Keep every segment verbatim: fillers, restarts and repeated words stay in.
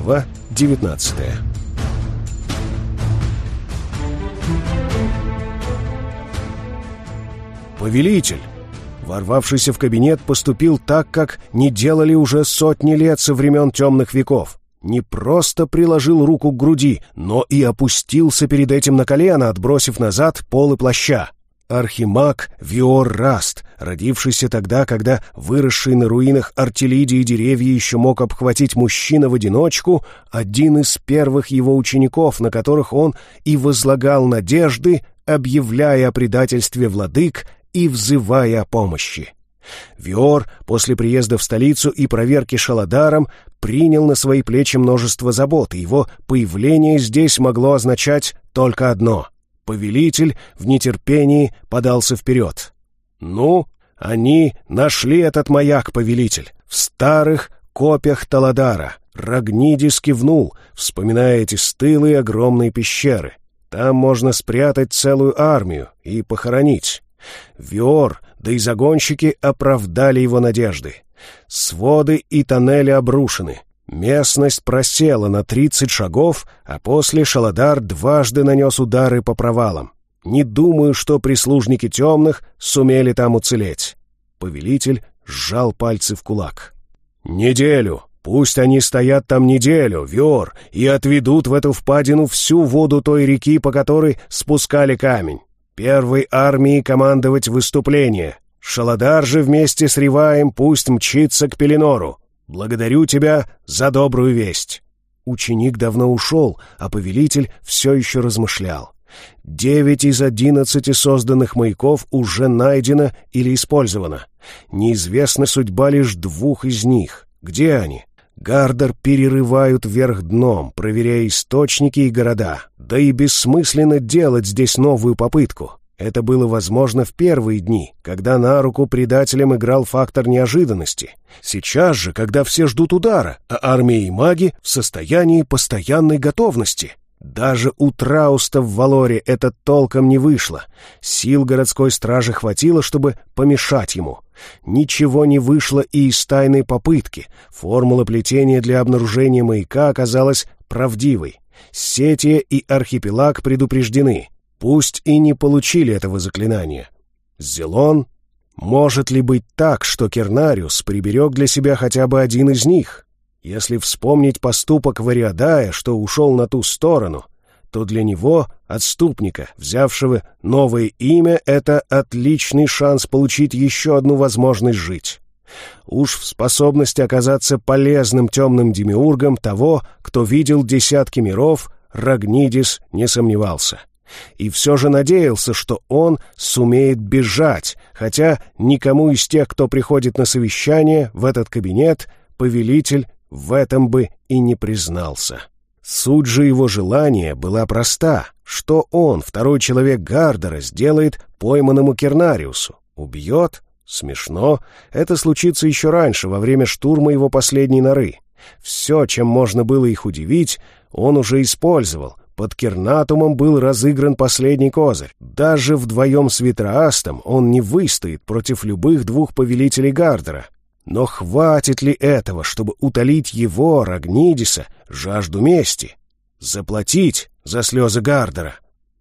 Глава девятнадцатая. «Повелитель!» Ворвавшийся в кабинет поступил так, как не делали уже сотни лет со времен темных веков. Не просто приложил руку к груди, но и опустился перед этим на колено, отбросив назад полы плаща. Архимаг Виор Раст, родившийся тогда, когда выросший на руинах Артелидии деревья еще мог обхватить мужчина в одиночку, один из первых его учеников, на которых он и возлагал надежды, объявляя о предательстве владык и взывая о помощи. Виор после приезда в столицу и проверки Шаладаром принял на свои плечи множество забот, и его появление здесь могло означать только одно — повелитель в нетерпении подался вперед. «Ну, они нашли этот маяк, повелитель, в старых копьях Таладара». Рагнидис кивнул, вспоминая эти стылые огромные пещеры. «Там можно спрятать целую армию и похоронить». Виор, да и загонщики оправдали его надежды. Своды и тоннели обрушены. Местность просела на тридцать шагов, а после Шаладар дважды нанес удары по провалам. Не думаю, что прислужники темных сумели там уцелеть. Повелитель сжал пальцы в кулак. «Неделю! Пусть они стоят там неделю, Виор, и отведут в эту впадину всю воду той реки, по которой спускали камень. Первой армии командовать выступление. Шаладар же вместе с Риваем пусть мчится к Пеленору. Благодарю тебя за добрую весть». Ученик давно ушел, а повелитель все еще размышлял. Девять из одиннадцати созданных маяков уже найдено или использовано. Неизвестна судьба лишь двух из них. Где они? Гардер перерывают вверх дном, проверяя источники и города. Да и бессмысленно делать здесь новую попытку. Это было возможно в первые дни, когда на руку предателям играл фактор неожиданности. Сейчас же, когда все ждут удара, а армия и маги в состоянии постоянной готовности. Даже у Трауста в Валоре это толком не вышло. Сил городской стражи хватило, чтобы помешать ему. Ничего не вышло и из тайной попытки. Формула плетения для обнаружения маяка оказалась правдивой. Сетия и Архипелаг предупреждены. Пусть и не получили этого заклинания. Зелон? Может ли быть так, что Кернариус приберег для себя хотя бы один из них? Если вспомнить поступок Вариадая, что ушел на ту сторону, то для него, отступника, взявшего новое имя, это отличный шанс получить еще одну возможность жить. Уж в способности оказаться полезным темным демиургом того, кто видел десятки миров, Рагнидис не сомневался. И все же надеялся, что он сумеет бежать, хотя никому из тех, кто приходит на совещание в этот кабинет, повелитель в этом бы и не признался. Суть же его желания была проста. Что он, второй человек Гардера, сделает пойманному Кернариусу? Убьет? Смешно. Это случится еще раньше, во время штурма его последней норы. Все, чем можно было их удивить, он уже использовал. Под Кернатумом был разыгран последний козырь. Даже вдвоем с Витраастом он не выстоит против любых двух повелителей Гардера. Но хватит ли этого, чтобы утолить его, Рагнидиса, жажду мести? Заплатить за слезы Гардера?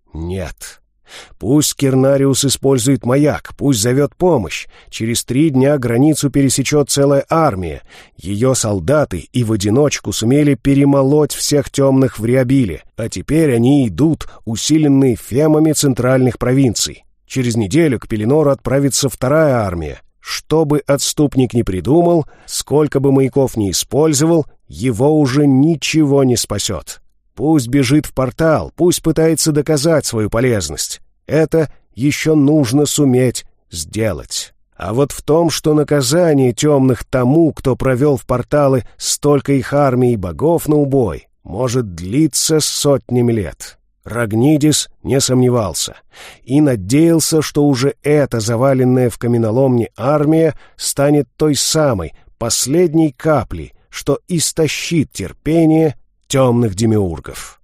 Нет. Пусть Кернариус использует маяк, пусть зовет помощь. Через три дня границу пересечет целая армия. Ее солдаты и в одиночку сумели перемолоть всех темных в Риабиле, а теперь они идут, усиленные фемами центральных провинций. Через неделю к Пеленору отправится вторая армия. Что бы отступник ни придумал, сколько бы маяков ни использовал, его уже ничего не спасет. Пусть бежит в портал, пусть пытается доказать свою полезность. Это еще нужно суметь сделать. А вот в том, что наказание темных тому, кто провел в порталы столько их армий и богов на убой, может длиться сотнями лет. Рагнидис не сомневался и надеялся, что уже эта заваленная в каменоломне армия станет той самой последней каплей, что истощит терпение темных демиургов.